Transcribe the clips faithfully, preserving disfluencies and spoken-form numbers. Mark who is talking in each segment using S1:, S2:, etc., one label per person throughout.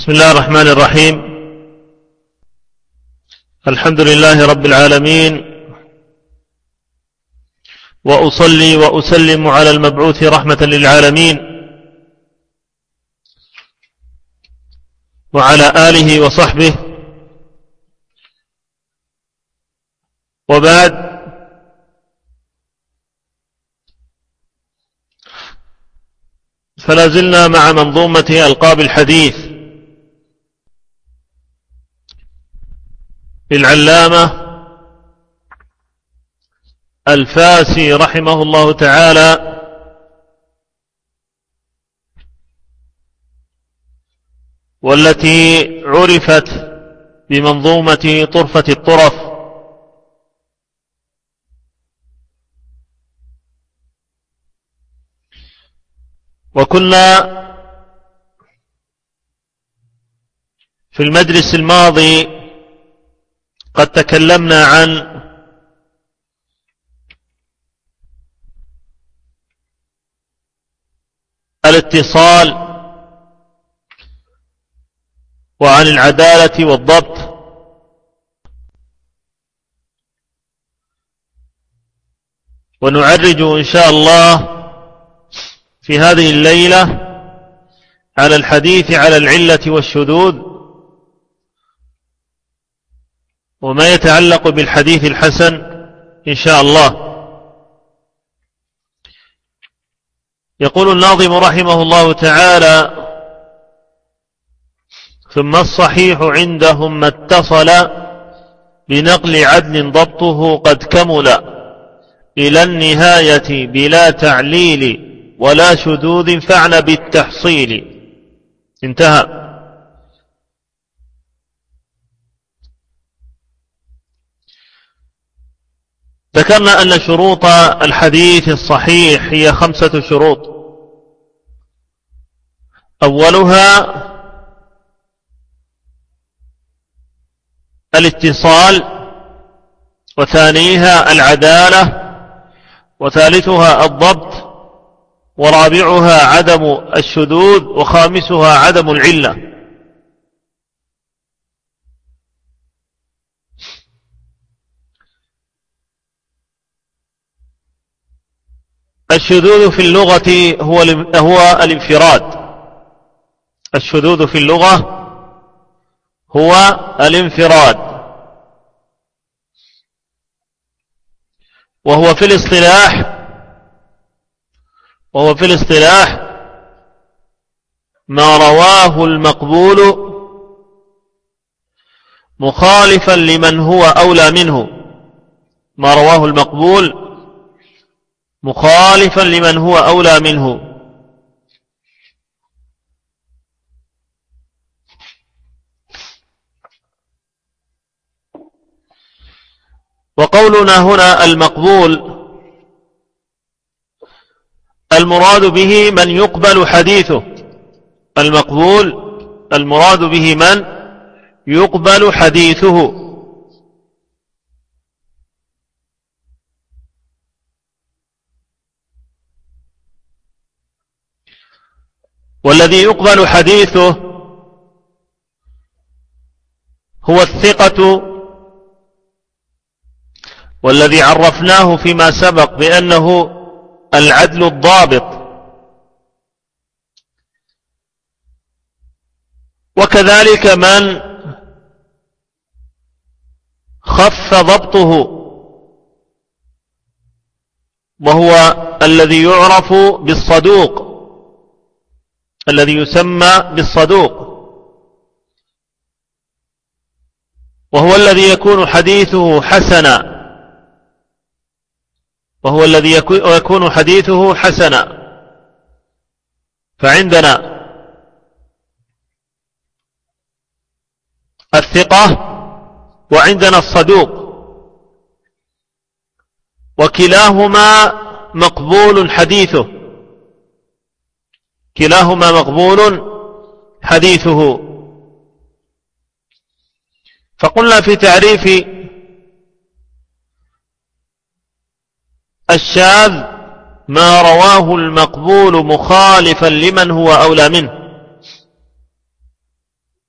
S1: بسم الله الرحمن الرحيم. الحمد لله رب العالمين، وأصلي وأسلم على المبعوث رحمة للعالمين وعلى آله وصحبه، وبعد. فلا زلنا مع منظومة ألقاب الحديث للعلامة الفاسي رحمه الله تعالى، والتي عرفت بمنظومة طرفة الطرف. وكنا في المجلس الماضي قد تكلمنا عن الاتصال وعن العدالة والضبط، ونعرج إن شاء الله في هذه الليلة على الحديث على العلة والشذوذ وما يتعلق بالحديث الحسن إن شاء الله. يقول الناظم رحمه الله تعالى: ثم الصحيح عندهم ما اتصل بنقل عدل ضبطه قد كمل إلى النهاية بلا تعليل ولا شذوذ فعل بالتحصيل. انتهى. ذكرنا أن شروط الحديث الصحيح هي خمسة شروط: أولها الاتصال، وثانيها العدالة، وثالثها الضبط، ورابعها عدم الشذوذ، وخامسها عدم العلة. الشذوذ في اللغة هو هو الانفراد. الشذوذ في اللغة هو الانفراد، وهو في الاصطلاح وهو في الاصطلاح ما رواه المقبول مخالفا لمن هو أولى منه. ما رواه المقبول مخالفا لمن هو أولى منه. وقولنا هنا المقبول المراد به من يقبل حديثه. المقبول المراد به من يقبل حديثه. والذي يقبل حديثه هو الثقة، والذي عرفناه فيما سبق بأنه العدل الضابط. وكذلك من خف ضبطه، وهو الذي يعرف بالصدوق، الذي يسمى بالصدوق، وهو الذي يكون حديثه حسنا وهو الذي يكون حديثه حسنا. فعندنا الثقة وعندنا الصدوق، وكلاهما مقبول حديثه كلاهما مقبول حديثه. فقلنا في تعريف الشاذ ما رواه المقبول مخالفا لمن هو أولى منه.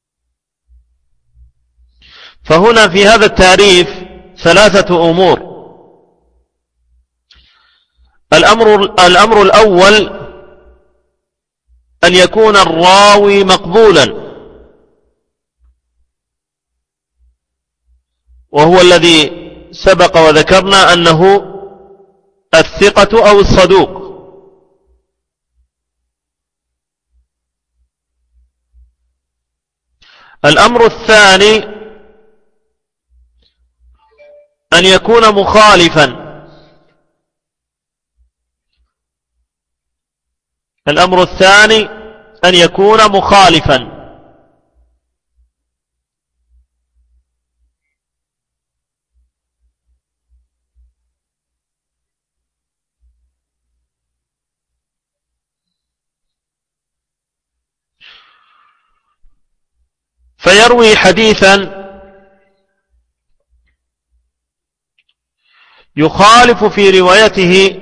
S1: فهنا في هذا التعريف ثلاثة أمور. الأمر, الأمر الأول أن يكون الراوي مقبولا، وهو الذي سبق وذكرنا أنه الثقة أو الصدوق. الأمر الثاني أن يكون مخالفا. الأمر الثاني أن يكون مخالفا. فيروي حديثا يخالف في روايته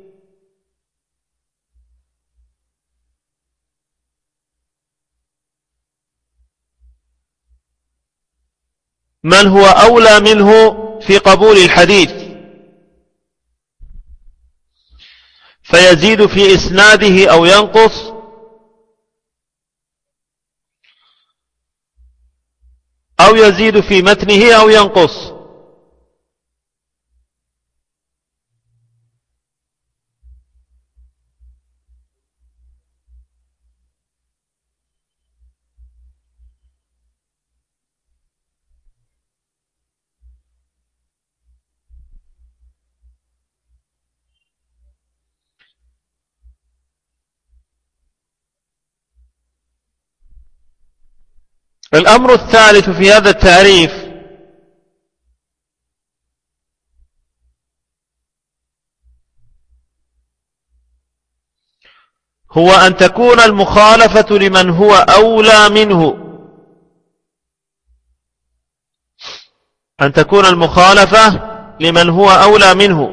S1: من هو أولى منه في قبول الحديث، فيزيد في إسناده أو ينقص، أو يزيد في متنه أو ينقص. الأمر الثالث في هذا التعريف هو أن تكون المخالفة لمن هو أولى منه، أن تكون المخالفة لمن هو أولى منه.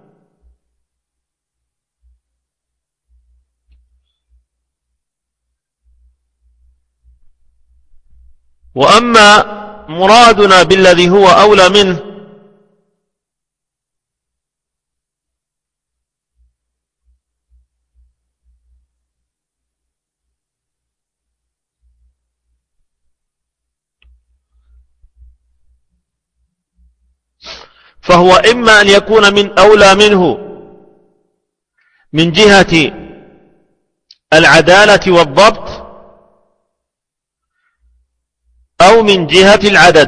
S1: وأما مرادنا بالذي هو أولى منه فهو إما أن يكون من أولى منه من جهة العدالة والضبط، أو من جهة العدد.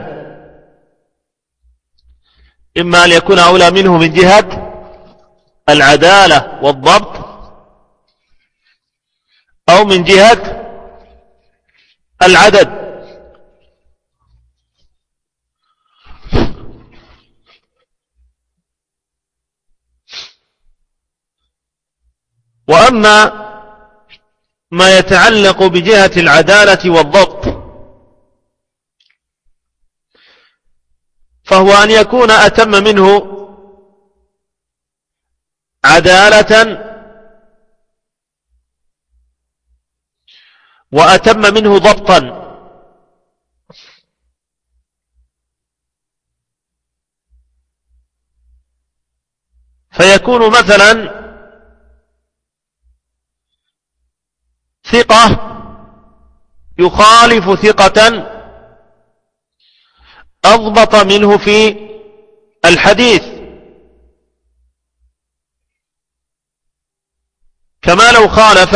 S1: إما أن يكون أولى منه من جهة العدالة والضبط، أو من جهة العدد. وأما ما يتعلق بجهة العدالة والضبط فهو أن يكون أتم منه عدالة وأتم منه ضبطا. فيكون مثلا ثقة يخالف ثقة أضبط منه في الحديث، كما لو خالف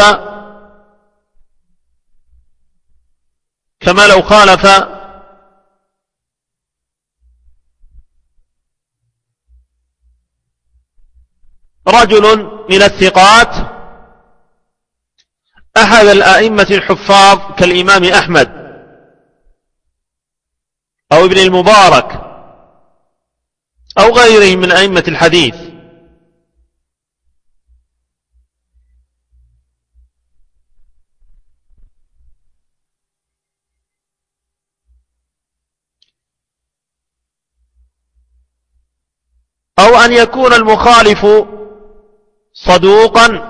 S1: كما لو خالف رجل من الثقات أحد الأئمة الحفاظ كالإمام أحمد أو ابن المبارك أو غيره من أئمة الحديث، أو أن يكون المخالف صدوقا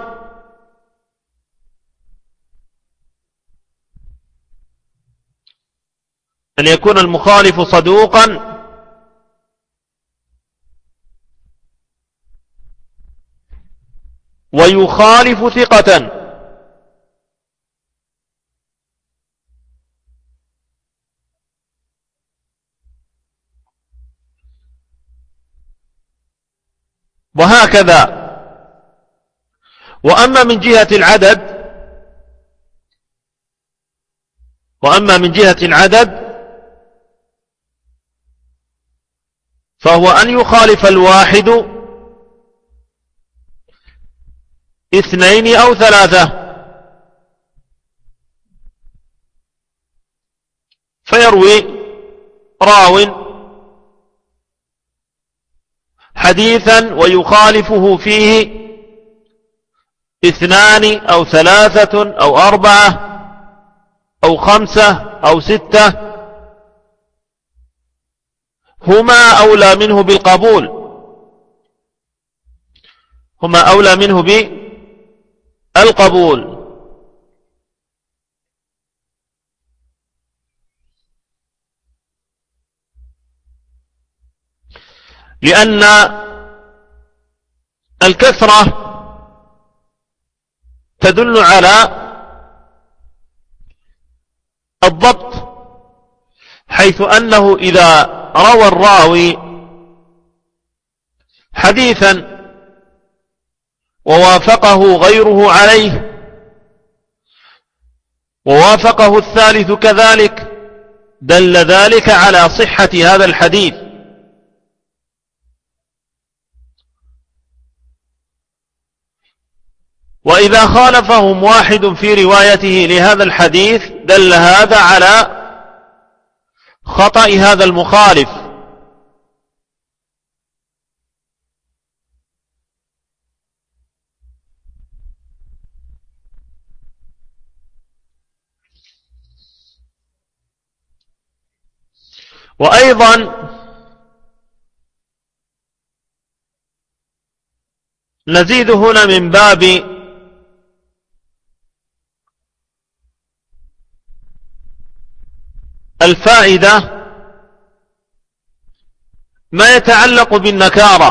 S1: أن يكون المخالف صدوقا ويخالف ثقة. وهكذا. وأما من جهة العدد وأما من جهة العدد فهو أن يخالف الواحد اثنين أو ثلاثة، فيروي راو حديثا ويخالفه فيه اثنان أو ثلاثة أو أربعة أو خمسة أو ستة، هما أولى منه بالقبول، هما أولى منه بالقبول. لأن الكثرة تدل على الضبط، حيث أنه إذا روى الراوي حديثا ووافقه غيره عليه ووافقه الثالث كذلك، دل ذلك على صحة هذا الحديث. وإذا خالفهم واحد في روايته لهذا الحديث دل هذا على خطأ هذا المخالف. وأيضا نزيد هنا من باب الفائدة ما يتعلق بالنكارة،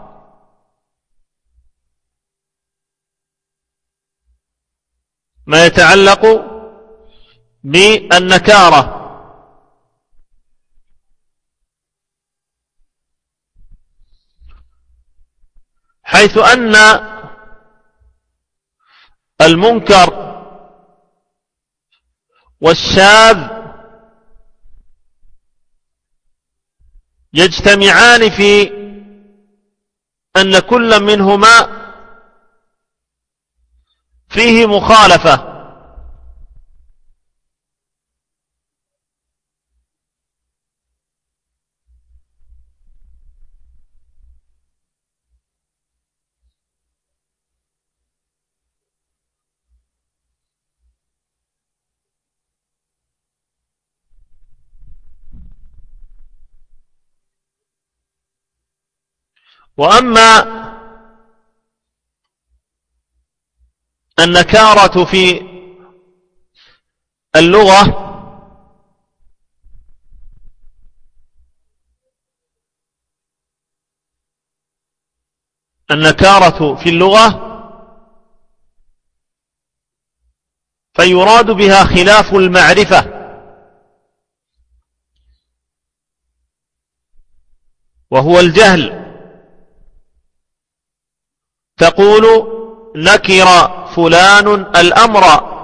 S1: ما يتعلق بالنكارة، حيث أن المنكر والشاذ يجتمعان في أن كل منهما فيه مخالفة، وأما النكارة في اللغة النكارة في اللغة فيراد بها خلاف المعرفة، وهو الجهل. تقول نكر فلان الأمر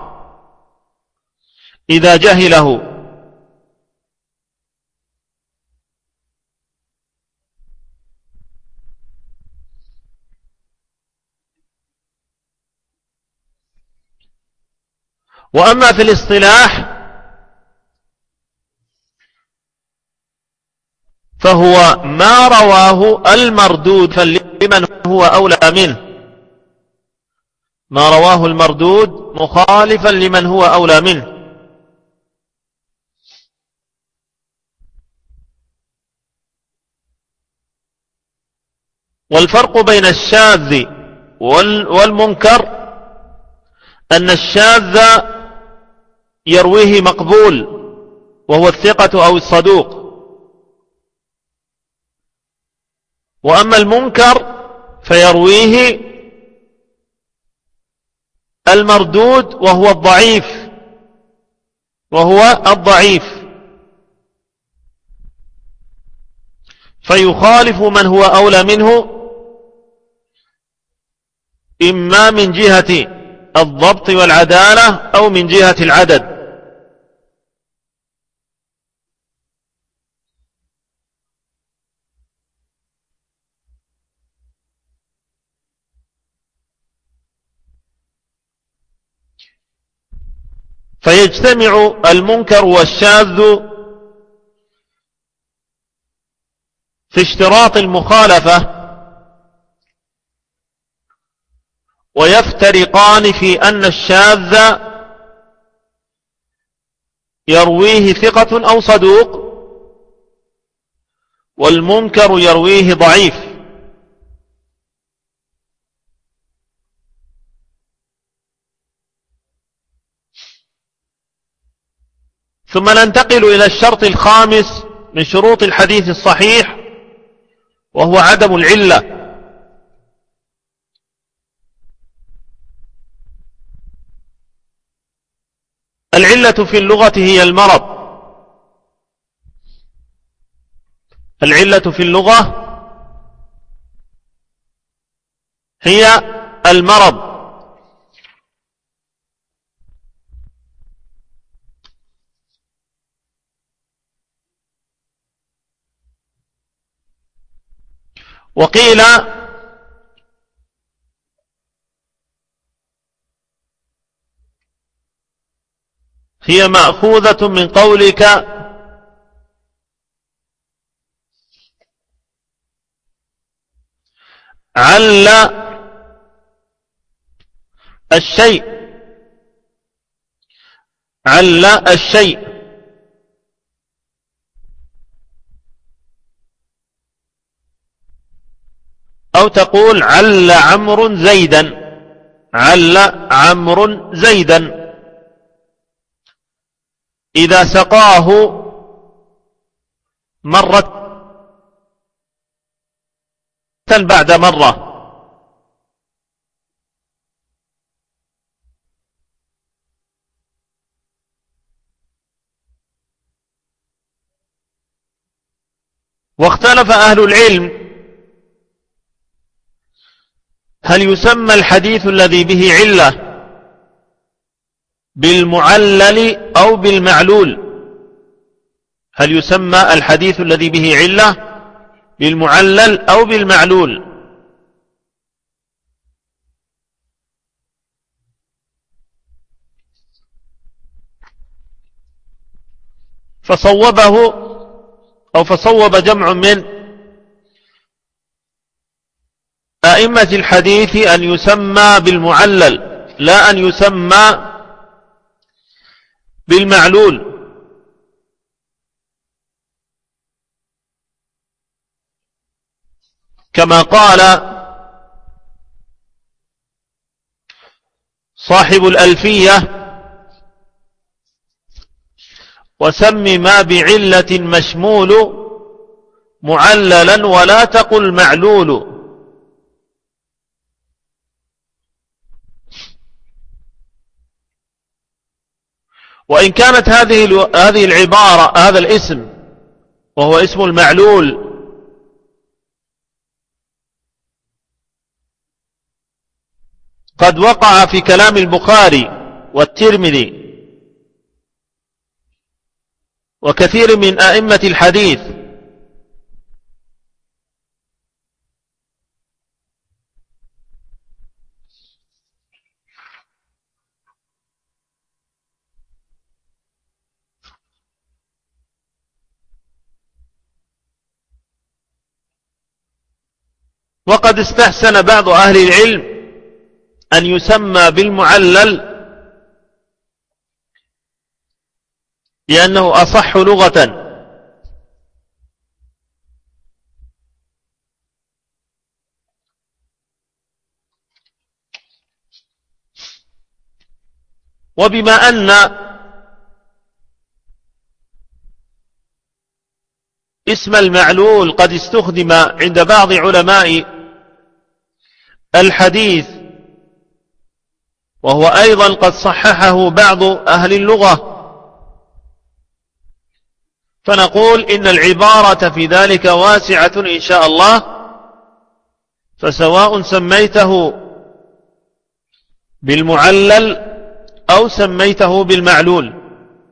S1: إذا جهله، وأما في الاصطلاح فهو ما رواه المردود فلمن هو أولى منه، ما رواه المردود مخالفا لمن هو أولى منه. والفرق بين الشاذ والمنكر أن الشاذ يرويه مقبول وهو الثقة أو الصدوق. وأما المنكر فيرويه المردود وهو الضعيف وهو الضعيف فيخالف من هو أولى منه، إما من جهة الضبط والعدالة أو من جهة العدد. فيجتمع المنكر والشاذ في اشتراط المخالفة، ويفترقان في أن الشاذ يرويه ثقة أو صدوق، والمنكر يرويه ضعيف. ثم ننتقل إلى الشرط الخامس من شروط الحديث الصحيح، وهو عدم العلة. العلة في اللغة هي المرض. العلة في اللغة هي المرض. وقيل هي مأخوذة من قولك عل الشيء، عل الشيء. أو تقول عل عمرو زيدا، عل عمرو زيدا. إذا سقاه مرة بعد مرة. واختلف أهل العلم هل يسمى الحديث الذي به علة بالمعلل أو بالمعلول؟ هل يسمى الحديث الذي به علة بالمعلل أو بالمعلول؟ فصوبه أو فصوب جمع من أئمة الحديث أن يسمى بالمعلل لا أن يسمى بالمعلول. كما قال صاحب الألفية: وسم ما بعلة مشمول معللا ولا تقل معلول. وإن كانت هذه هذه العبارة، هذا الاسم وهو اسم المعلول، قد وقع في كلام البخاري والترمذي وكثير من أئمة الحديث، وقد استحسن بعض أهل العلم أن يسمى بالمعلل لأنه أصح لغة. وبما أن اسم المعلول قد استخدم عند بعض علماء الحديث، وهو أيضا قد صححه بعض أهل اللغة، فنقول إن العبارة في ذلك واسعة إن شاء الله، فسواء سميته بالمعلل أو سميته بالمعلول.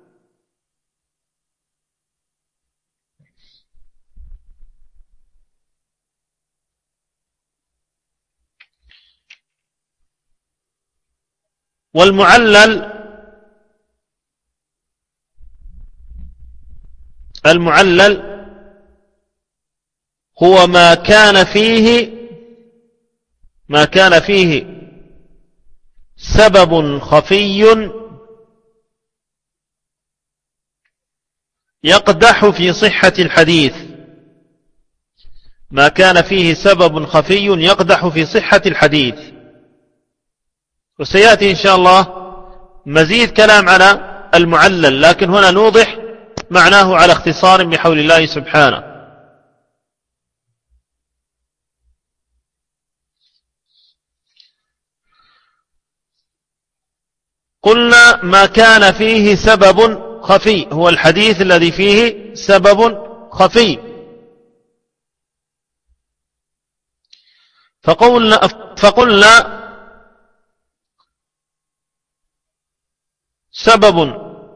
S1: والمعلل المعلل هو ما كان فيه ما كان فيه سبب خفي يقدح في صحة الحديث، ما كان فيه سبب خفي يقدح في صحة الحديث. وسيأتي إن شاء الله مزيد كلام على المعلل، لكن هنا نوضح معناه على اختصار بحول الله سبحانه. قلنا ما كان فيه سبب خفي هو الحديث الذي فيه سبب خفي. فقلنا, فقلنا سبب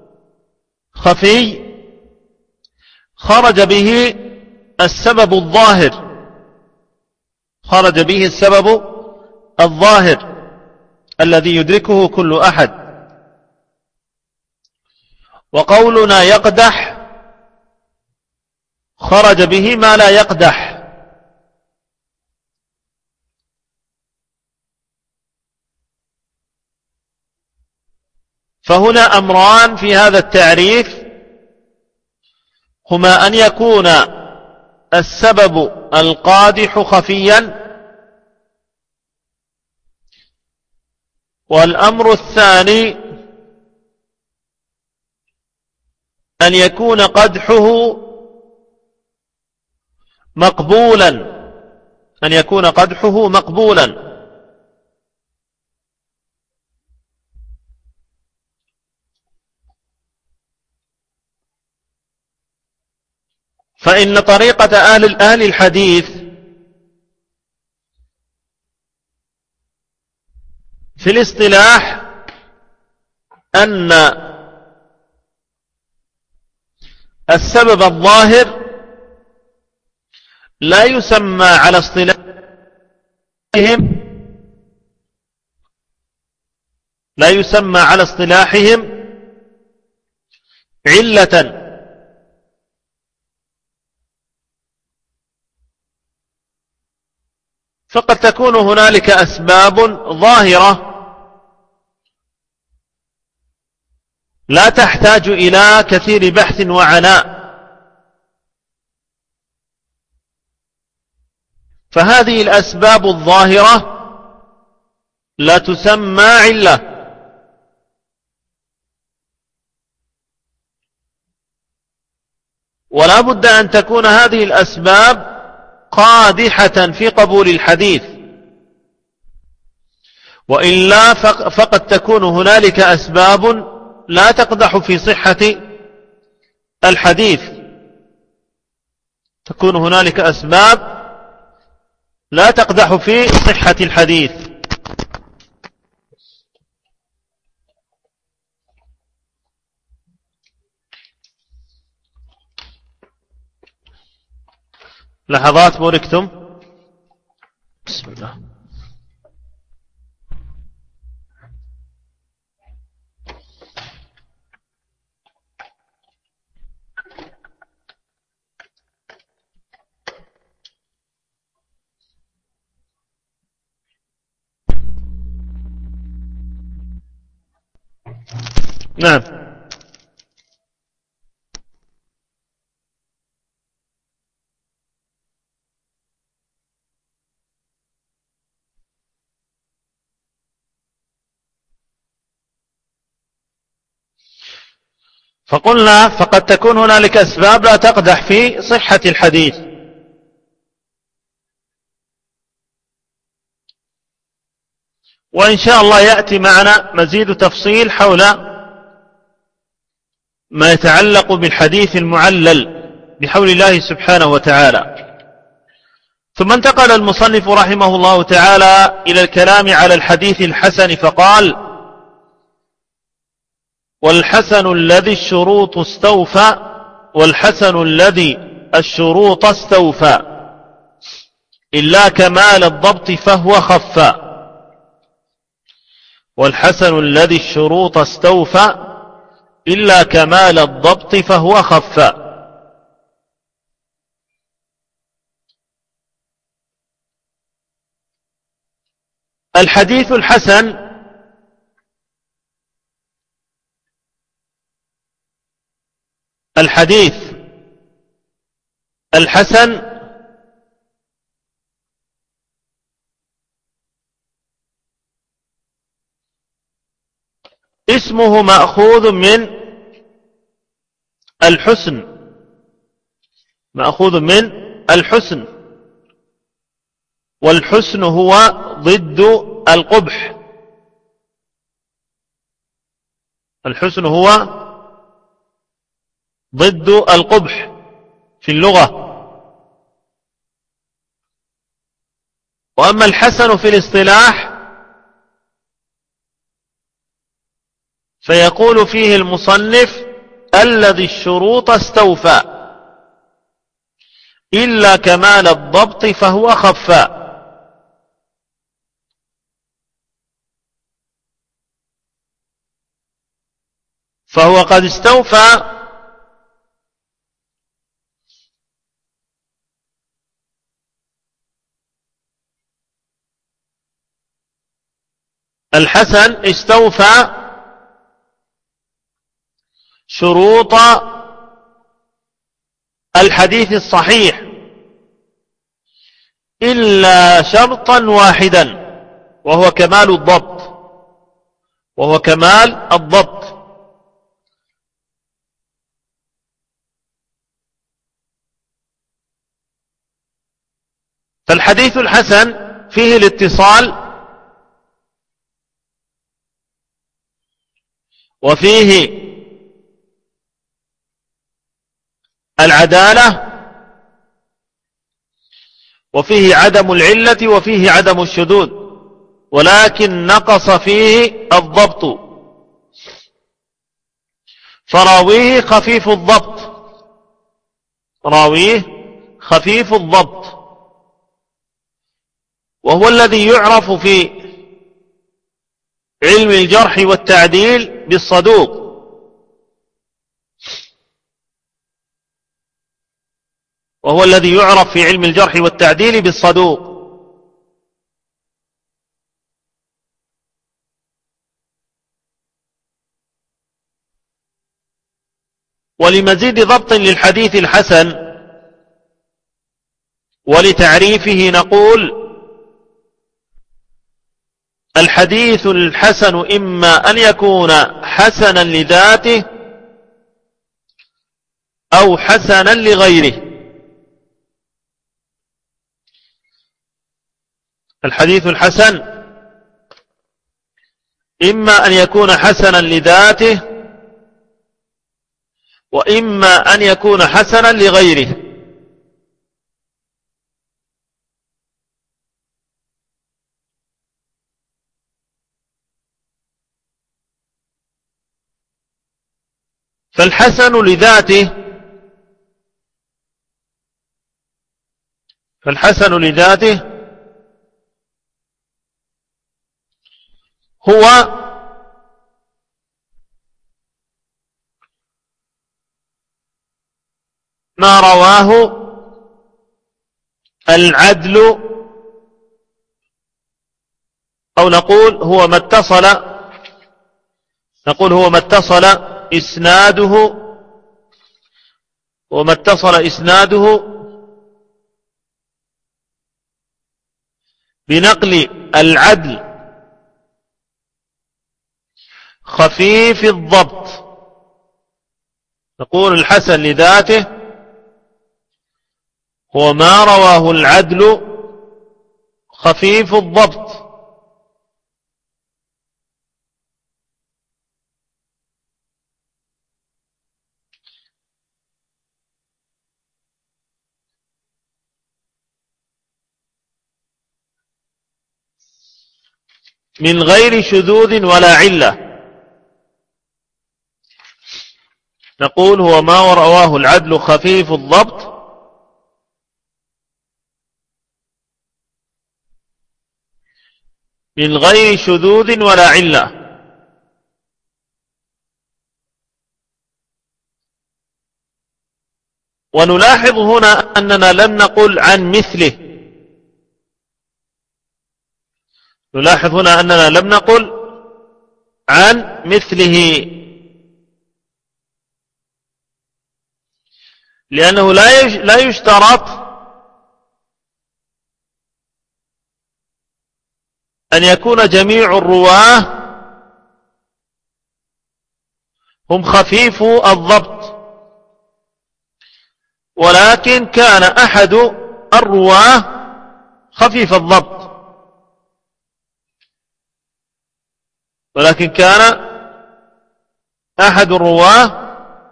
S1: خفي خرج به السبب الظاهر خرج به السبب الظاهر الذي يدركه كل أحد. وقولنا يقدح خرج به ما لا يقدح. فهنا أمران في هذا التعريف، هما أن يكون السبب القادح خفيا، والأمر الثاني أن يكون قدحه مقبولا أن يكون قدحه مقبولا فإن طريقة أهل أهل الحديث في الاصطلاح أن السبب الظاهر لا يسمى على اصطلاحهم لا يسمى على اصطلاحهم علة، فقد تكون هنالك أسباب ظاهرة لا تحتاج إلى كثير بحث وعناء، فهذه الأسباب الظاهرة لا تسمى علة. ولا بد أن تكون هذه الأسباب قادحة في قبول الحديث، وإلا فقد تكون هنالك أسباب لا تقدح في صحة الحديث تكون هنالك أسباب لا تقدح في صحة الحديث. لحظات بوركتم. بسم الله. نعم. فقلنا فقد تكون هنالك أسباب لا تقدح في صحة الحديث، وإن شاء الله يأتي معنا مزيد تفصيل حول ما يتعلق بالحديث المعلل بحول الله سبحانه وتعالى. ثم انتقل المصنف رحمه الله تعالى إلى الكلام على الحديث الحسن فقال: والحسن الذي الشروط استوفى والحسن الذي الشروط استوفى إلا كمال الضبط فهو خفى. والحسن الذي الشروط استوفى إلا كمال الضبط فهو خفى. الحديث الحسن الحديث الحسن اسمه مأخوذ من الحسن، مأخوذ من الحسن، والحسن هو ضد القبح. الحسن هو ضد القبح في اللغة. وأما الحسن في الاصطلاح فيقول فيه المصنف: الذي الشروط استوفى إلا كمال الضبط فهو خفى. فهو قد استوفى الحسن استوفى شروط الحديث الصحيح إلا شرطا واحدا، وهو كمال الضبط، وهو كمال الضبط. فالحديث الحسن فيه الاتصال، وفيه العدالة، وفيه عدم العلة، وفيه عدم الشذوذ، ولكن نقص فيه الضبط، فراويه خفيف الضبط، راويه خفيف الضبط، وهو الذي يعرف في علم الجرح والتعديل بالصدوق. وهو الذي يعرف في علم الجرح والتعديل بالصدوق. ولمزيد ضبط للحديث الحسن ولتعريفه نقول: الحديث الحسن إما أن يكون حسنا لذاته أو حسنا لغيره. الحديث الحسن إما أن يكون حسنا لذاته وإما أن يكون حسنا لغيره. فالحسن لذاته فالحسن لذاته هو ما رواه العدل، أو نقول هو ما اتصل نقول هو ما اتصل إسناده وما اتصل إسناده بنقل العدل خفيف الضبط نقول الحسن لذاته هو ما رواه العدل خفيف الضبط، من غير شذوذ ولا علة. نقول هو ما رواه العدل خفيف الضبط من غير شذوذ ولا علة. ونلاحظ هنا أننا لم نقل عن مثله، نلاحظ هنا أننا لم نقل عن مثله، لأنه لا يشترط أن يكون جميع الرواه هم خفيفو الضبط، ولكن كان أحد الرواه خفيف الضبط، ولكن كان أحد الرواه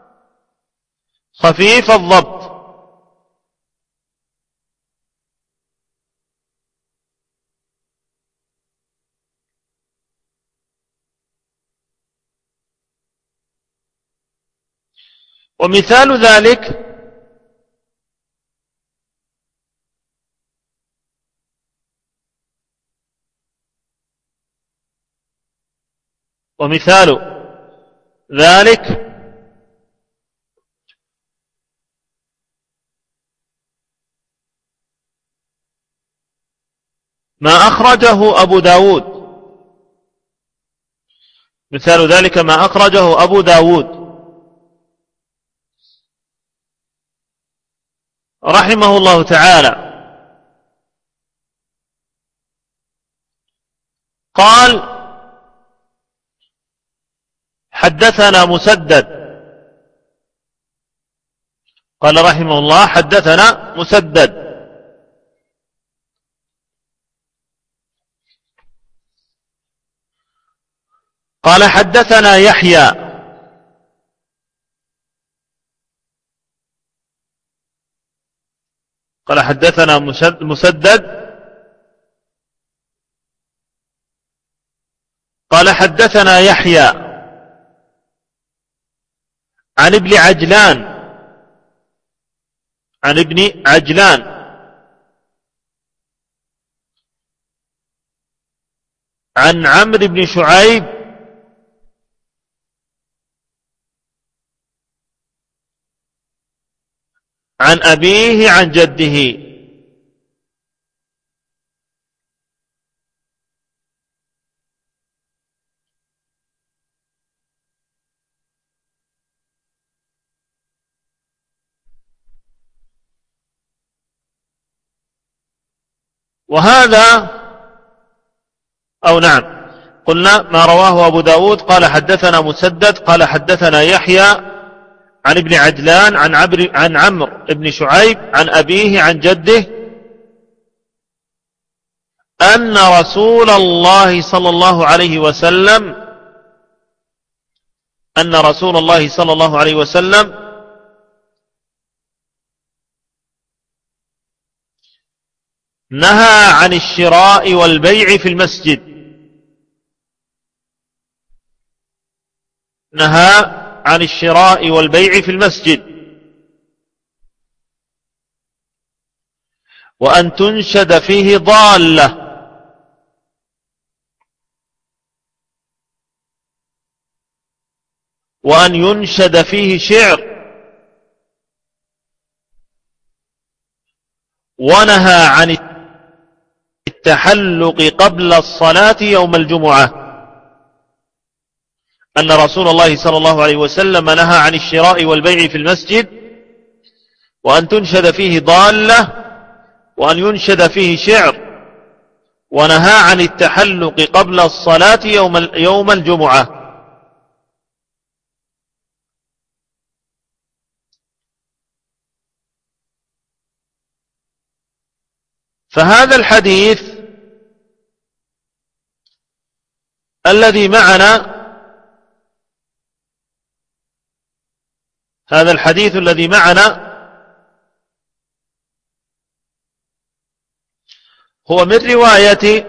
S1: خفيف الضبط. ومثال ذلك ومثال ذلك ما أخرجه أبو داود، مثال ذلك ما أخرجه أبو داود رحمه الله تعالى، قال حدثنا مسدد، قال رحمه الله حدثنا مسدد، قال حدثنا يحيى، قال حدثنا مسدد، قال حدثنا يحيى عن ابن عجلان، عن ابن عجلان عن عمرو بن شعيب عن أبيه عن جده. وهذا أو نعم قلنا ما رواه أبو داود قال حدثنا مسدد قال حدثنا يحيى عن ابن عجلان عن عمرو عن عمرو بن شعيب عن أبيه عن جده أن رسول الله صلى الله عليه وسلم أن رسول الله صلى الله عليه وسلم نهى عن الشراء والبيع في المسجد، نهى عن الشراء والبيع في المسجد، وأن تنشد فيه ضالة، وأن ينشد فيه شعر، ونهى عن التحلق قبل الصلاة يوم الجمعة، أن رسول الله صلى الله عليه وسلم نهى عن الشراء والبيع في المسجد، وأن تنشد فيه ضالة، وأن ينشد فيه شعر، ونهى عن التحلق قبل الصلاة يوم يوم الجمعة. فهذا الحديث الذي معنا هذا الحديث الذي معنا هو من رواية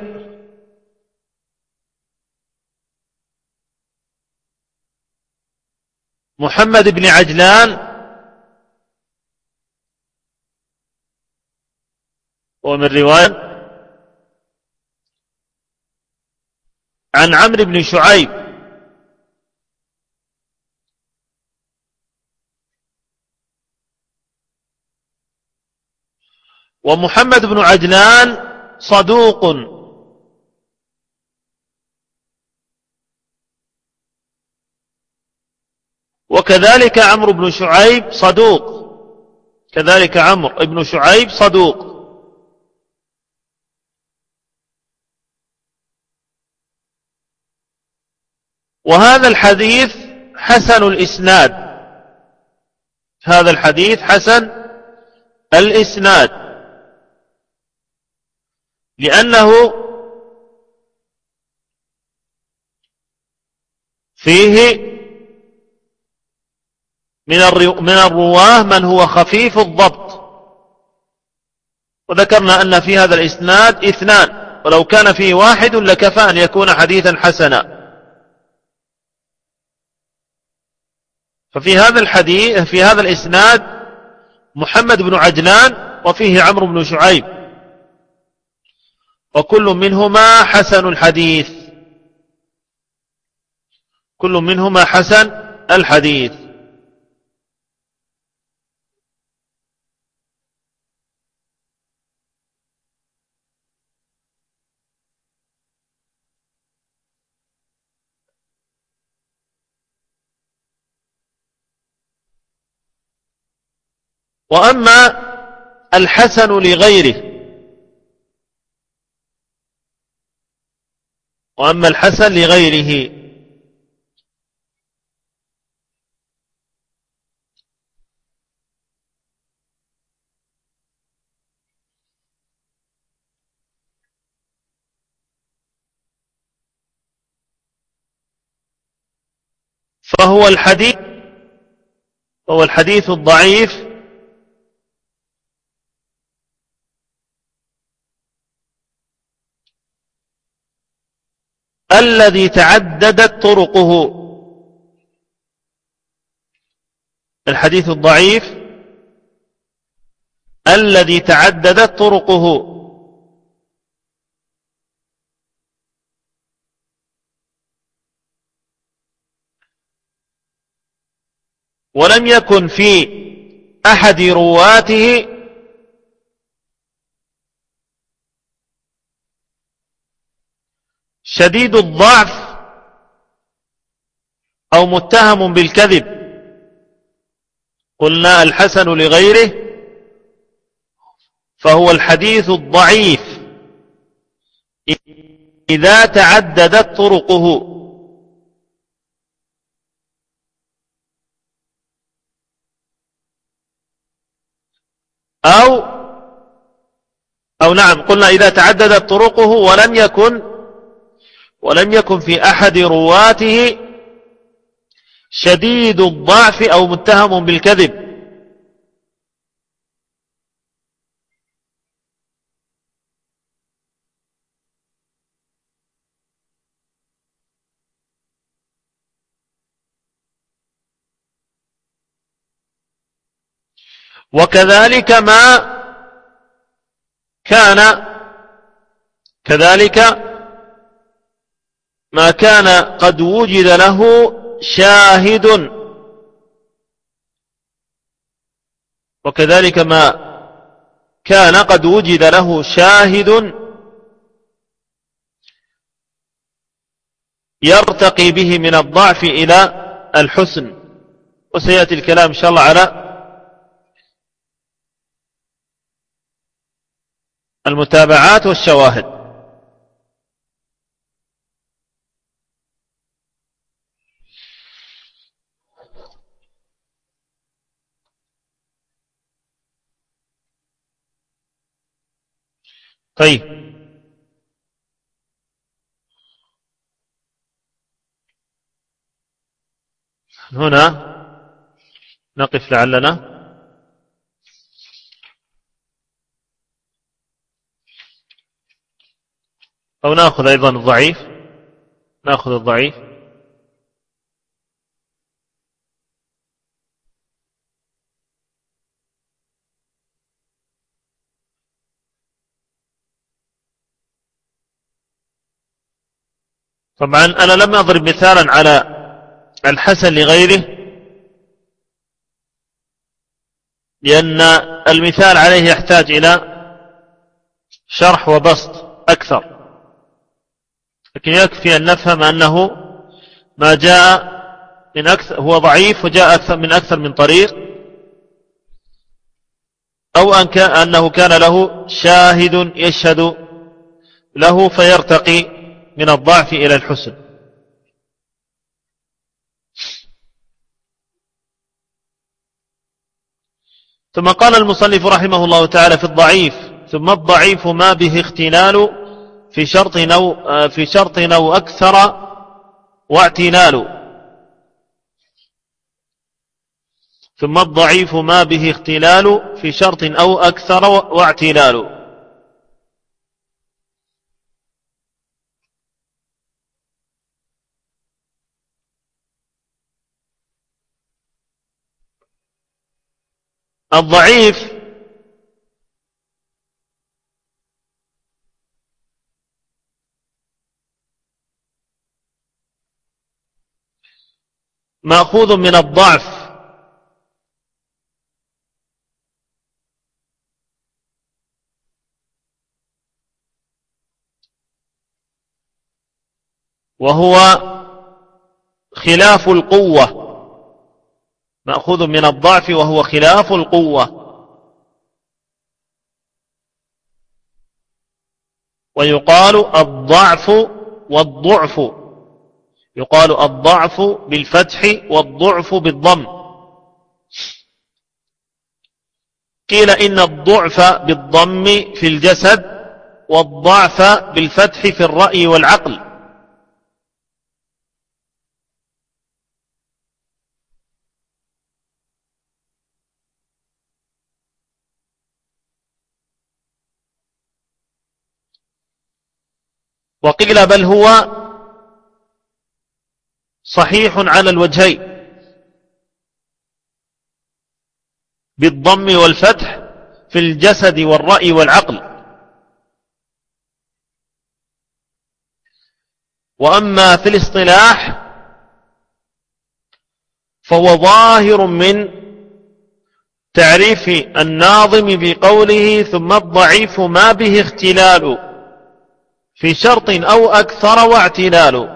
S1: محمد بن عجلان ومن رواية عن عمرو بن شعيب ومحمد بن عجلان صدوق وكذلك عمرو بن شعيب صدوق كذلك عمرو بن شعيب صدوق وهذا الحديث حسن الإسناد هذا الحديث حسن الإسناد لأنه فيه من الرواه من هو خفيف الضبط وذكرنا أن في هذا الإسناد اثنان ولو كان فيه واحد لكفى أن يكون حديثا حسنا ففي هذا الحديث في هذا الإسناد محمد بن عجلان وفيه عمرو بن شعيب وكل منهما حسن الحديث كل منهما حسن الحديث وأما الحسن لغيره وأما الحسن لغيره فهو الحديث هو الحديث الضعيف الذي تعددت طرقه الحديث الضعيف الذي تعددت طرقه ولم يكن في أحد رواته شديد الضعف أو متهم بالكذب قلنا الحسن لغيره فهو الحديث الضعيف إذا تعددت طرقه أو أو نعم قلنا إذا تعددت طرقه ولم يكن ولم يكن في أحد رواته شديد الضعف أو متهم بالكذب وكذلك ما كان كذلك ما كان قد وجد له شاهد وكذلك ما كان قد وجد له شاهد يرتقي به من الضعف إلى الحسن وسيأتي الكلام إن شاء الله على المتابعات والشواهد. طيب، هنا نقف لعلنا. أو نأخذ أيضا الضعيف، نأخذ الضعيف. طبعا أنا لم أضرب مثالا على الحسن لغيره، لأن المثال عليه يحتاج إلى شرح وبسط أكثر، لكن يكفي أن نفهم أنه ما جاء من أكثر هو ضعيف وجاء أكثر من أكثر من طريق، أو أن كان أنه كان له شاهد يشهد له فيرتقي من الضعف إلى الحسن. ثم قال المصنف رحمه الله تعالى في الضعيف: ثم الضعيف ما به اختلال في شرط أو في شرط أو أكثر واعتلال. ثم الضعيف ما به اختلال في شرط أو أكثر واعتلال. الضعيف مأخوذ من الضعف، وهو خلاف القوة، مأخوذ من الضعف وهو خلاف القوة. ويقال الضعف والضعف، يقال الضعف بالفتح والضعف بالضم. قيل إن الضعف بالضم في الجسد والضعف بالفتح في الرأي والعقل. وقيل بل هو صحيح على الوجهين، بالضم والفتح في الجسد والرأي والعقل. وأما في الاصطلاح فهو ظاهر من تعريف الناظم بقوله: ثم الضعيف ما به اختلال في شرط أو أكثر واعتلال.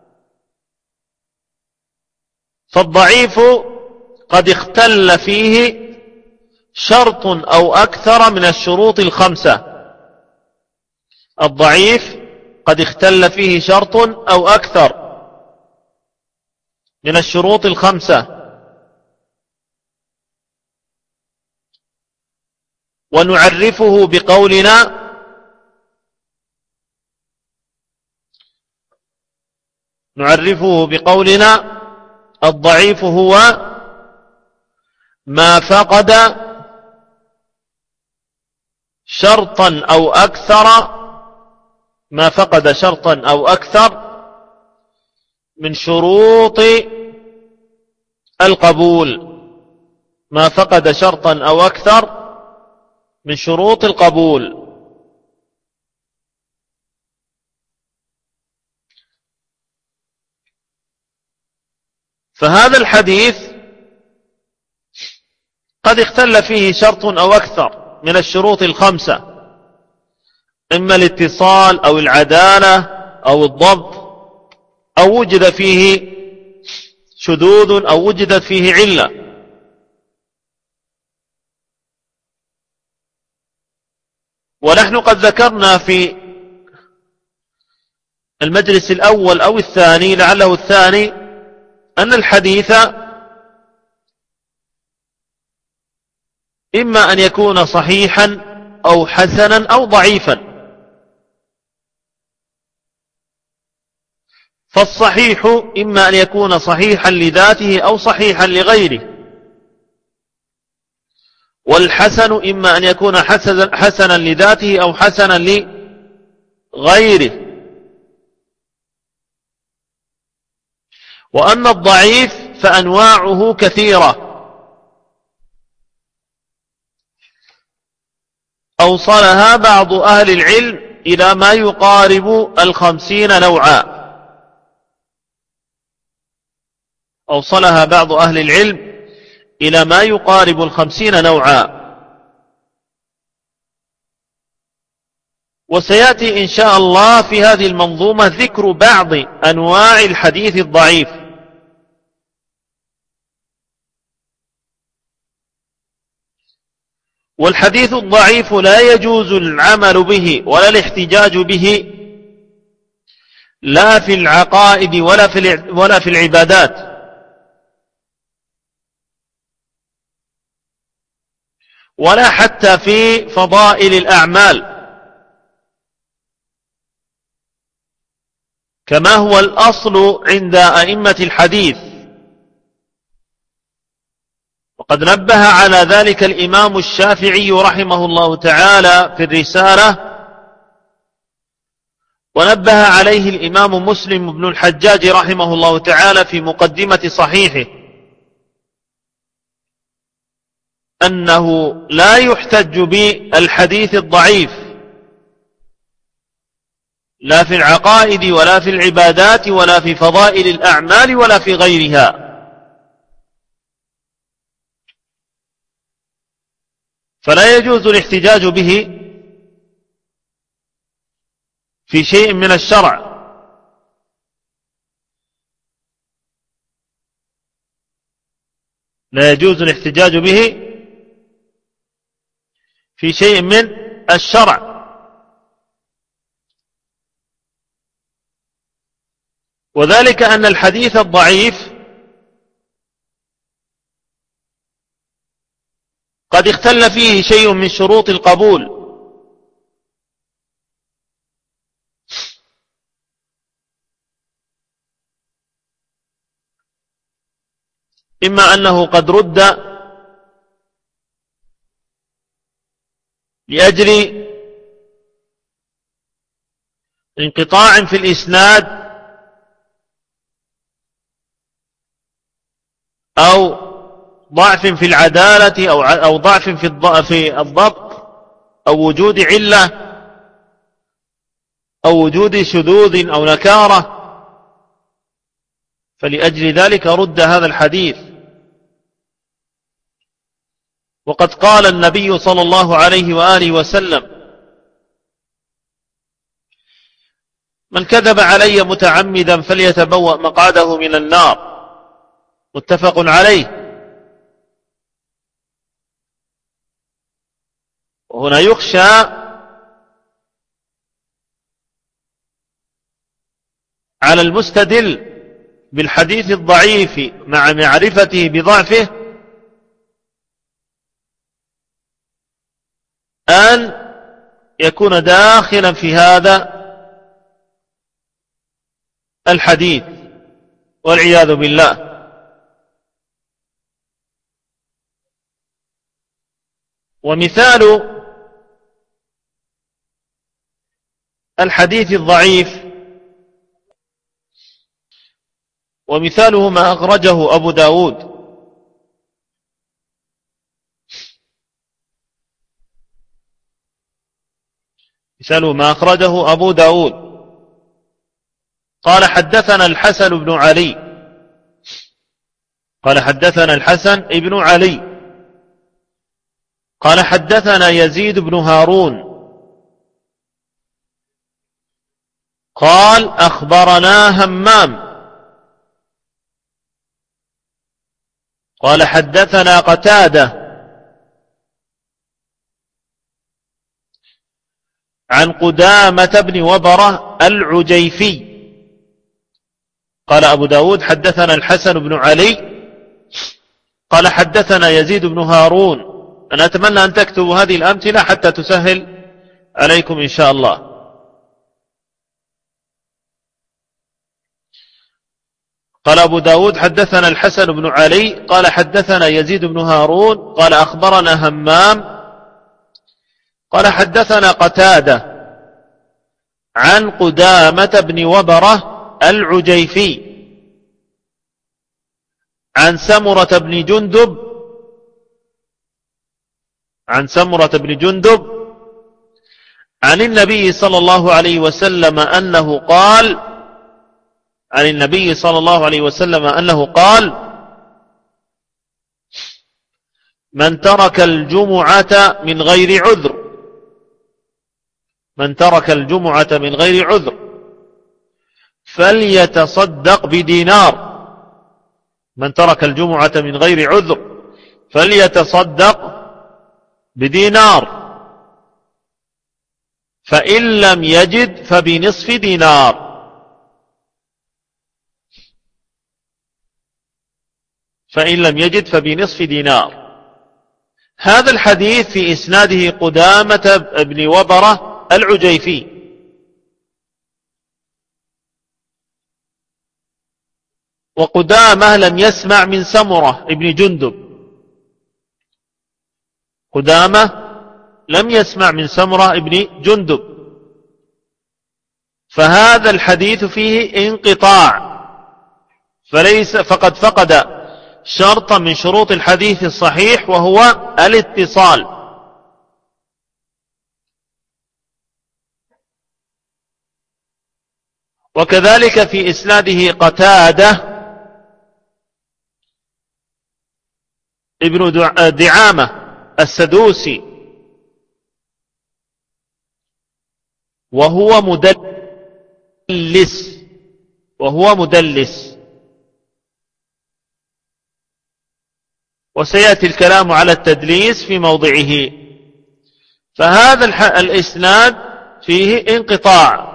S1: فالضعيف قد اختل فيه شرط أو أكثر من الشروط الخمسة. الضعيف قد اختل فيه شرط أو أكثر من الشروط الخمسة، ونعرفه بقولنا: نعرفه بقولنا الضعيف هو ما فقد شرطا أو أكثر ما فقد شرطا أو أكثر من شروط القبول ما فقد شرطا أو أكثر من شروط القبول. فهذا الحديث قد اختل فيه شرط أو أكثر من الشروط الخمسة، إما الاتصال أو العدالة أو الضبط، أو وجد فيه شذوذ أو وجدت فيه علة. ونحن قد ذكرنا في المجلس الأول أو الثاني، لعله الثاني، أن الحديث إما أن يكون صحيحا أو حسنا أو ضعيفا. فالصحيح إما أن يكون صحيحا لذاته أو صحيحا لغيره، والحسن إما أن يكون حسنا لذاته أو حسنا لغيره. وأما الضعيف فأنواعه كثيرة، أوصلها بعض أهل العلم إلى ما يقارب الخمسين نوعا، أوصلها بعض أهل العلم إلى ما يقارب الخمسين نوعا. وسيأتي إن شاء الله في هذه المنظومة ذكر بعض أنواع الحديث الضعيف. والحديث الضعيف لا يجوز العمل به ولا الاحتجاج به لا في العقائد ولا في ولا في العبادات، ولا حتى في فضائل الأعمال، كما هو الأصل عند أئمة الحديث. وقد نبه على ذلك الإمام الشافعي رحمه الله تعالى في الرسالة، ونبه عليه الإمام مسلم بن الحجاج رحمه الله تعالى في مقدمة صحيحه، أنه لا يحتج بالحديث الضعيف لا في العقائد ولا في العبادات ولا في فضائل الأعمال ولا في غيرها. فلا يجوز الاحتجاج به في شيء من الشرع، لا يجوز الاحتجاج به في شيء من الشرع. وذلك أن الحديث الضعيف قد اختل فيه شيء من شروط القبول، إما أنه قد رد لأجل انقطاع في الإسناد أو ضعف في العدالة أو أو ضعف في الضبط أو وجود علة أو وجود شذوذ أو نكارة، فلأجل ذلك رد هذا الحديث. وقد قال النبي صلى الله عليه وآله وسلم: من كذب علي متعمدا فليتبوأ مقعده من النار، متفق عليه. وهنا يخشى على المستدل بالحديث الضعيف مع معرفته بضعفه أن يكون داخلا في هذا الحديث والعياذ بالله. ومثال الحديث الضعيف ومثاله ما أخرجه أبو داود، مثاله ما أخرجه أبو داود قال: حدثنا الحسن بن علي قال حدثنا الحسن بن علي قال حدثنا يزيد بن هارون قال أخبرنا همام قال حدثنا قتادة عن قدامة بن وبرة العجيفي قال أبو داود: حدثنا الحسن بن علي قال حدثنا يزيد بن هارون. أنا أتمنى أن تكتبوا هذه الأمثلة حتى تسهل عليكم إن شاء الله. قال أبو داود حدثنا الحسن بن علي قال حدثنا يزيد بن هارون قال أخبرنا همام قال حدثنا قتادة عن قدامة بن وبرة العجيفي عن سمرة بن جندب عن سمرة بن جندب عن النبي صلى الله عليه وسلم أنه قال عن النبي صلى الله عليه وسلم أنه قال من ترك الجمعة من غير عذر من ترك الجمعة من غير عذر فليتصدق بدينار من ترك الجمعة من غير عذر فليتصدق بدينار فإن لم يجد فبنصف دينار فإن لم يجد فبنصف دينار. هذا الحديث في إسناده قدامة بن وبرة العجيفي، وقدامة لم يسمع من سمرة ابن جندب، قدامة لم يسمع من سمرة ابن جندب، فهذا الحديث فيه انقطاع، فليس فقد فقد شرطا من شروط الحديث الصحيح وهو الاتصال. وكذلك في إسناده قتادة ابن دعامة السدوسي وهو مدلس وهو مدلس وسيأتي الكلام على التدليس في موضعه. فهذا الإسناد فيه انقطاع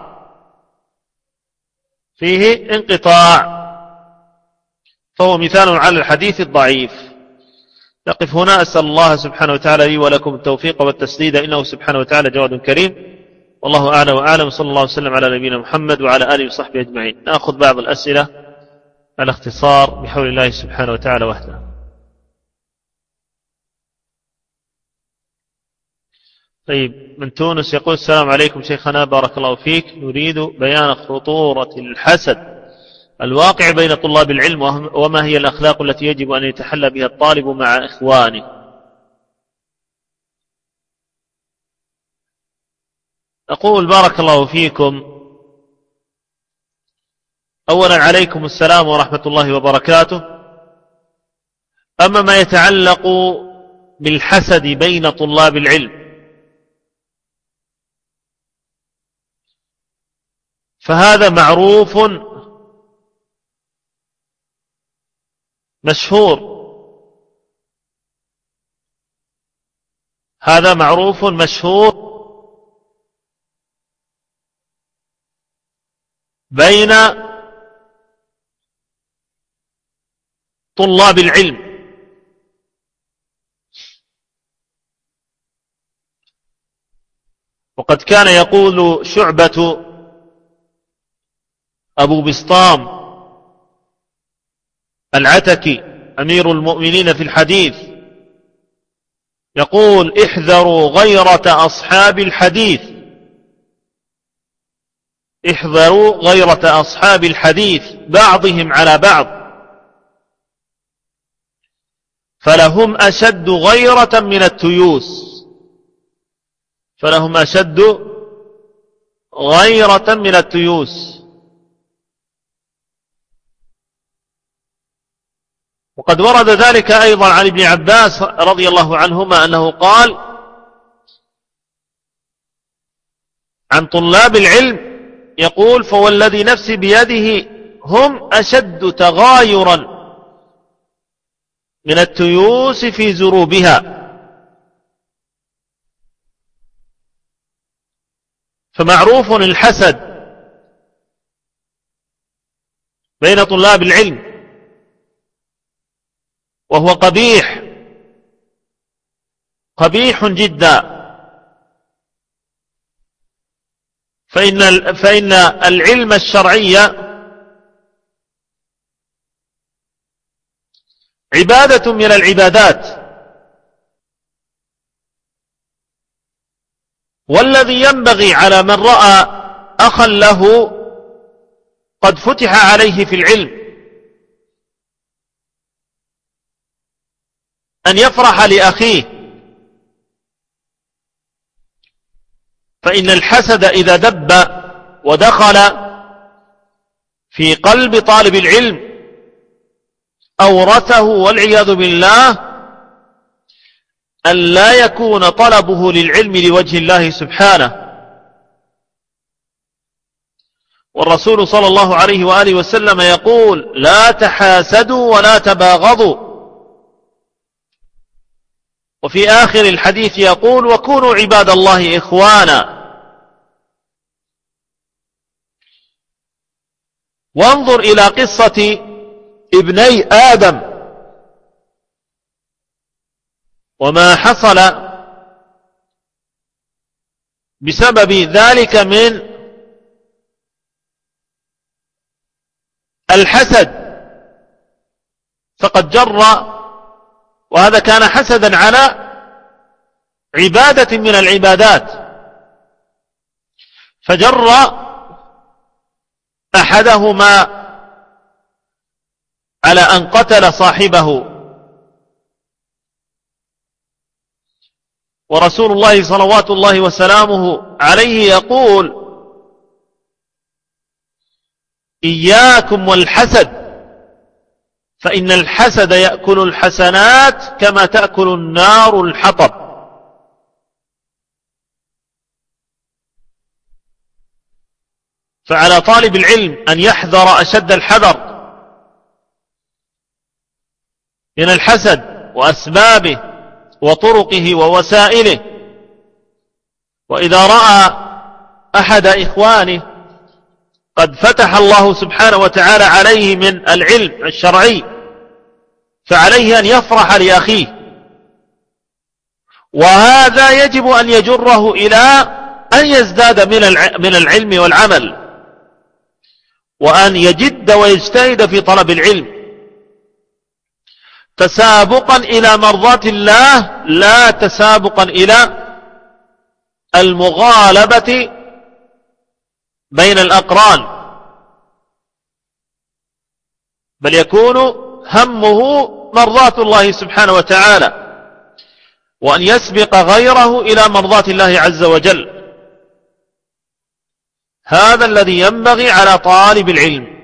S1: فيه انقطاع فهو مثال على الحديث الضعيف. نقف هنا. أسأل الله سبحانه وتعالى لي ولكم التوفيق والتسديد، إنه سبحانه وتعالى جواد كريم. والله أعلى وأعلم، صلى الله وسلم على نبينا محمد وعلى آله وصحبه أجمعين. نأخذ بعض الأسئلة على اختصار بحول الله سبحانه وتعالى وحده. طيب، من تونس يقول: السلام عليكم شيخنا بارك الله فيك، نريد بيان خطورة الحسد الواقع بين طلاب العلم، وما هي الأخلاق التي يجب أن يتحلى بها الطالب مع إخوانه. أقول بارك الله فيكم، أولا عليكم السلام ورحمة الله وبركاته. أما ما يتعلق بالحسد بين طلاب العلم فهذا معروف مشهور هذا معروف مشهور بين طلاب العلم. وقد كان يقول شعبة أبو بسطام العتكي أمير المؤمنين في الحديث، يقول: احذروا غيرة أصحاب الحديث احذروا غيرة أصحاب الحديث بعضهم على بعض، فلهم أشد غيرة من التيوس فلهم أشد غيرة من التيوس. وقد ورد ذلك أيضا عن ابن عباس رضي الله عنهما أنه قال عن طلاب العلم، يقول: فوالذي نفسي بيده هم أشد تغايرا من التيوس في زروبها. فمعروف الحسد بين طلاب العلم، وهو قبيح قبيح جدا، فإن فإن العلم الشرعي عبادة من العبادات، والذي ينبغي على من رأى أخا له قد فتح عليه في العلم أن يفرح لأخيه، فإن الحسد إذا دب ودخل في قلب طالب العلم أورثه والعياذ بالله أن لا يكون طلبه للعلم لوجه الله سبحانه. والرسول صلى الله عليه وآله وسلم يقول: لا تحاسدوا ولا تباغضوا. وفي آخر الحديث يقول: وكونوا عباد الله إخوانا. وانظر إلى قصة ابني آدم وما حصل بسبب ذلك من الحسد، فقد جر، وهذا كان حسدا على عبادة من العبادات، فجر أحدهما على أن قتل صاحبه. ورسول الله صلوات الله وسلامه عليه يقول: إياكم والحسد، فإن الحسد يأكل الحسنات كما تأكل النار الحطب. فعلى طالب العلم أن يحذر أشد الحذر من الحسد وأسبابه وطرقه ووسائله. وإذا رأى أحد إخوانه قد فتح الله سبحانه وتعالى عليه من العلم الشرعي فعليه أن يفرح لأخيه، وهذا يجب أن يجره إلى أن يزداد من العلم والعمل، وأن يجد ويجتهد في طلب العلم تسابقا إلى مرضات الله، لا تسابقا إلى المغالبة بين الأقران، بل يكون همه مرضاة الله سبحانه وتعالى، وأن يسبق غيره إلى مرضاة الله عز وجل. هذا الذي ينبغي على طالب العلم.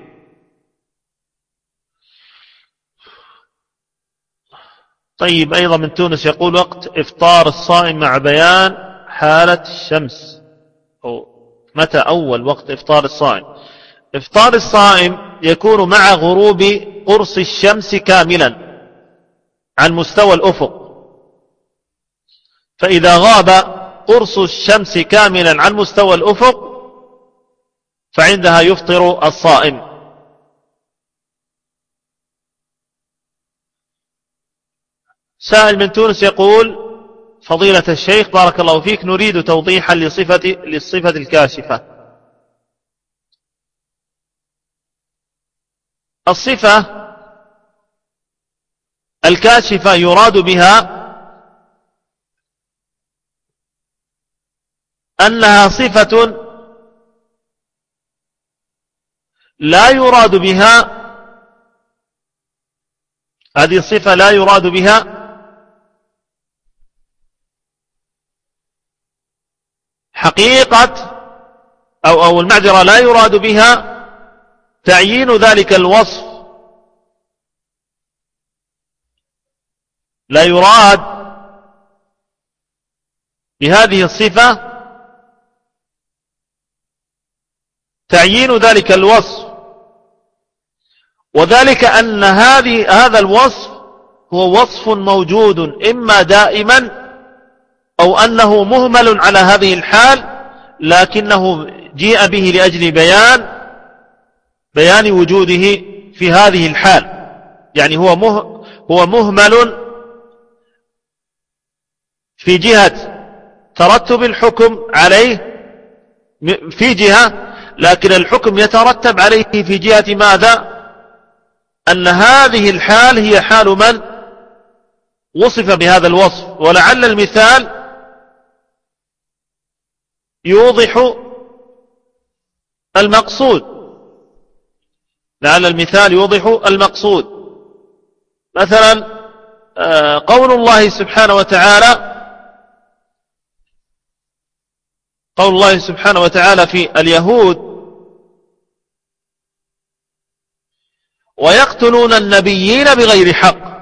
S1: طيب، أيضا من تونس يقول: وقت إفطار الصائم مع بيان حالة الشمس، أو متى أول وقت إفطار الصائم؟ إفطار الصائم يكون مع غروب قرص الشمس كاملا عن مستوى الأفق، فإذا غاب قرص الشمس كاملا عن مستوى الأفق فعندها يفطر الصائم. سائل من تونس يقول: فضيلة الشيخ بارك الله فيك، نريد توضيحا لصفة, للصفة الكاشفة. الصفة الكاشفة يراد بها أنها صفة لا يراد بها، هذه الصفة لا يراد بها حقيقة أو, أو المعذرة، لا يراد بها تعيين ذلك الوصف، لا يراد بهذه الصفة تعيين ذلك الوصف، وذلك أن هذه هذا الوصف هو وصف موجود إما دائما أو أنه مهمل على هذه الحال، لكنه جيء به لأجل بيان بيان وجوده في هذه الحال. يعني هو هو مهمل في جهة ترتب الحكم عليه في جهة، لكن الحكم يترتب عليه في جهة ماذا؟ أن هذه الحال هي حال من وصف بهذا الوصف، ولعل المثال يوضح المقصود، لعل المثال يوضح المقصود. مثلا قول الله سبحانه وتعالى قول الله سبحانه وتعالى في اليهود: ويقتلون النبيين بغير حق.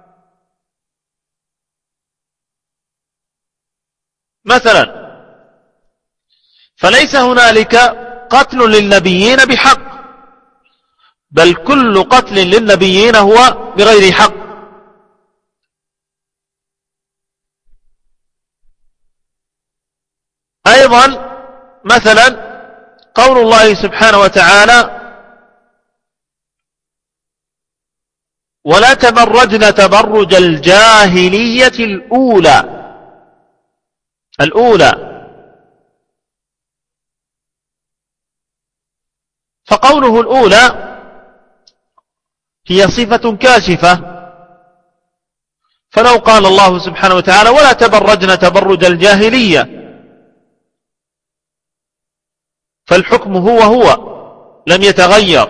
S1: مثلا فليس هنالك قتل للنبيين بحق، بل كل قتل للنبيين هو بغير حق. أيضا مثلا قول الله سبحانه وتعالى: ولا تبرجن تبرج الجاهلية الأولى الأولى فقوله الأولى هي صفة كاشفة، فلو قال الله سبحانه وتعالى: ولا تبرجن تبرج الجاهلية، فالحكم هو هو لم يتغير.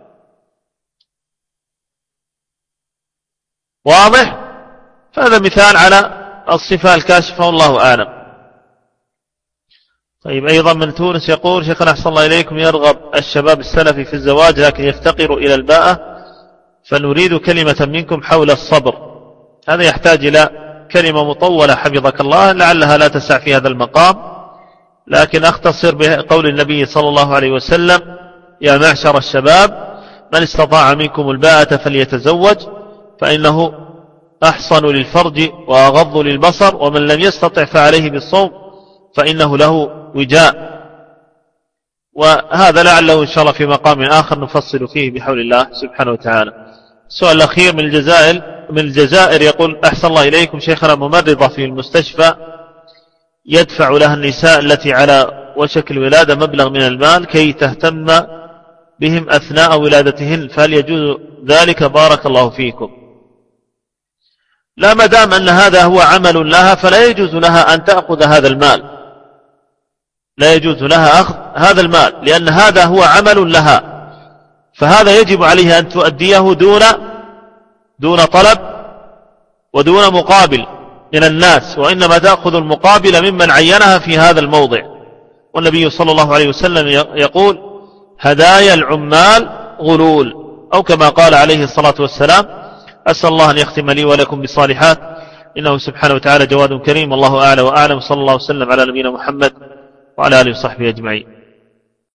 S1: واضح؟ فهذا مثال على الصفة الكاشفة والله أعلم. طيب، أيضا من تونس يقول: شيخنا أحسن الله إليكم، يرغب الشباب السلفي في الزواج لكن يفتقر إلى الباءة، فنريد كلمة منكم حول الصبر. هذا يحتاج إلى كلمة مطولة حفظك الله، لعلها لا تسع في هذا المقام، لكن أختصر بقول النبي صلى الله عليه وسلم: يا معشر الشباب، من استطاع منكم الباءة فليتزوج، فإنه أحصن للفرج وأغض للبصر، ومن لم يستطع فعليه بالصوم فإنه له وجاء. وهذا لعله إن شاء الله في مقام آخر نفصل فيه بحول الله سبحانه وتعالى. السؤال الأخير من الجزائر من الجزائر يقول: أحسن الله إليكم، شيخنا ممرضة في المستشفى يدفع لها النساء التي على وشك الولادة مبلغ من المال كي تهتم بهم أثناء ولادتهن، فهل يجوز ذلك؟ بارك الله فيكم. لا، مدام أن هذا هو عمل لها فلا يجوز لها أن تأخذ هذا المال، لا يجوز لها أخذ هذا المال، لأن هذا هو عمل لها، فهذا يجب عليها أن تؤديه دون دون طلب ودون مقابل من الناس، وإنما تأخذ المقابل ممن عينها في هذا الموضع. والنبي صلى الله عليه وسلم يقول: هدايا العمال غلول، أو كما قال عليه الصلاة والسلام. أسأل الله أن يختم لي ولكم بالصالحات، إنه سبحانه وتعالى جواد كريم. الله أعلى وأعلم، صلى الله وسلم على نبينا محمد وعلى آله وصحبه أجمعين.